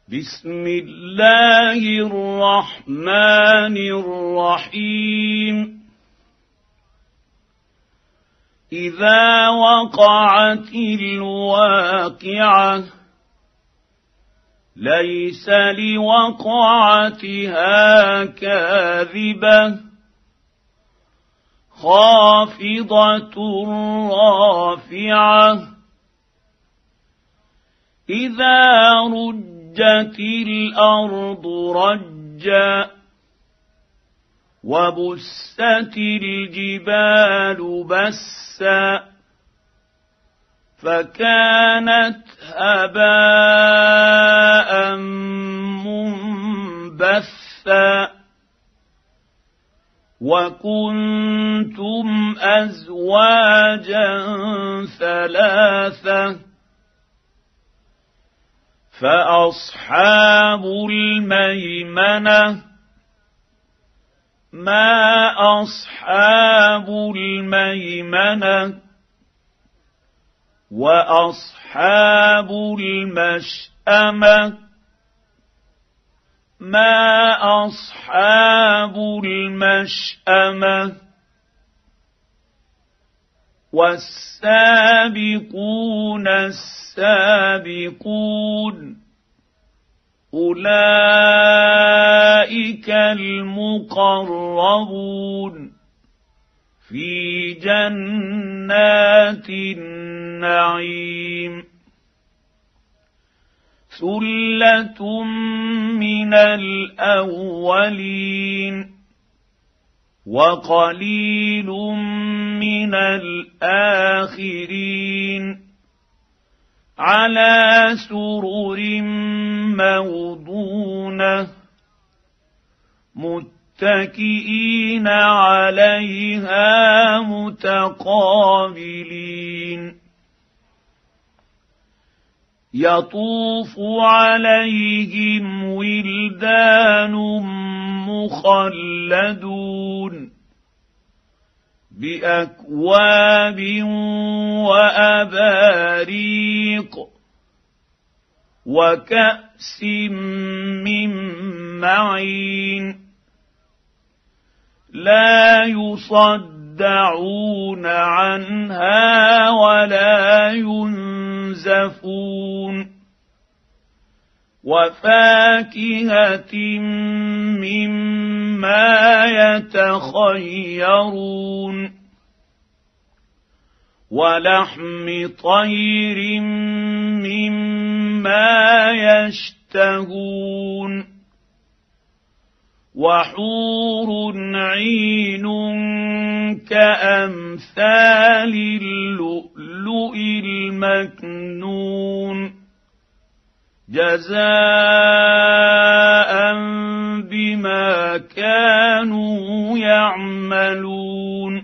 بسم الله الرحمن الرحيم إذا وقعت الواقعة ليس لوقعتها كاذبة خافضة رافعة إذا رجت الأرض رجا وبست الجبال بسا فكانت هباء منبثا وكنتم أزواجا ثلاثة فأصحاب الميمنة ما أصحاب الميمنة وأصحاب المشأمة ما أصحاب المشأمة والسابقون السابقون أولئك المقربون في جنات النعيم ثلة من الأولين وقليل من الآخرين على سرر موضونة متكئين عليها متقابلين يطوف عليهم ولدان مخلدون بأكواب وأباريق وكأس من معين لا يصدعون عنها ولا ينزفون وفاكهة مما يتخيرون ولحم طير مما يشتهون وحور عين كأمثال اللؤلؤ المكنون جزاء بما كانوا يعملون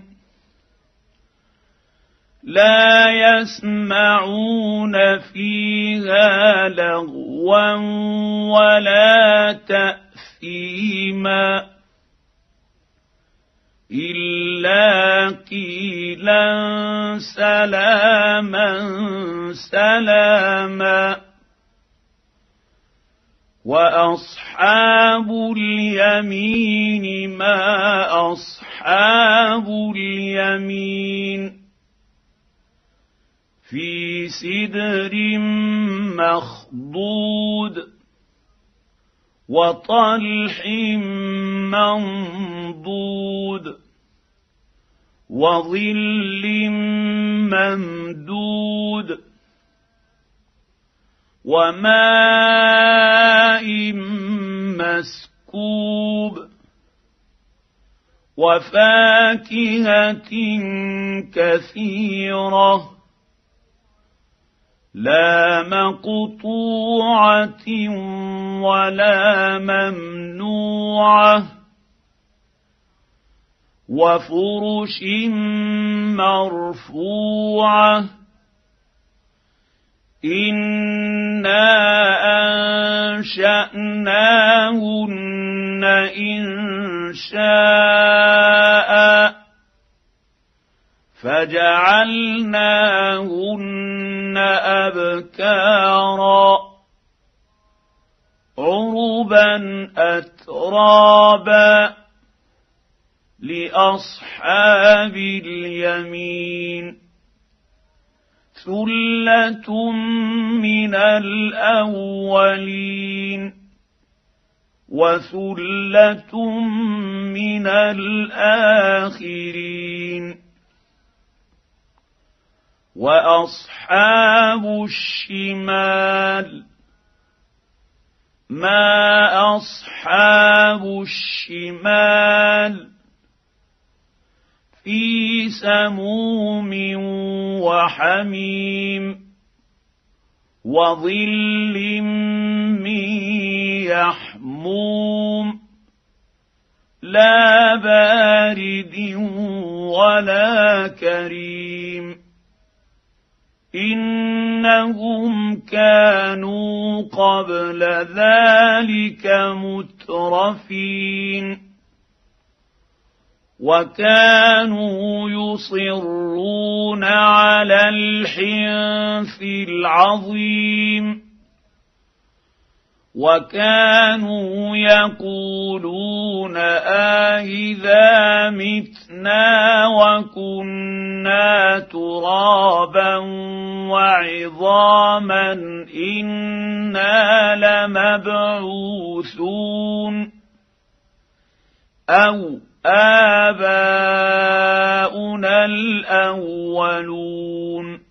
لا يسمعون فيها لغوا ولا تأثيما إلا قيلا سلاما سلاما وأصحاب اليمين ما أصحاب اليمين في سدر مخضود وطلح منضود وظل ممدود وماء مسكوب وفاكهة كثيرة لا مقطوعة ولا ممنوعة وفرش مرفوعة إنا أنشأناهن إنشاء فجعلناهن أبكارا عربا أترابا لأصحاب اليمين ثلة من الأولين وثلة من الآخرين وأصحاب الشمال ما أصحاب الشمال في سموم وحميم وظل من يحموم لا بارد ولا كريم إنهم كانوا قبل ذلك مترفين وكانوا يصرون على الحنث العظيم وكانوا يقولون أإذا متنا وكنا ترابا وعظاما إنا لمبعوثون أو آباؤنا الأولون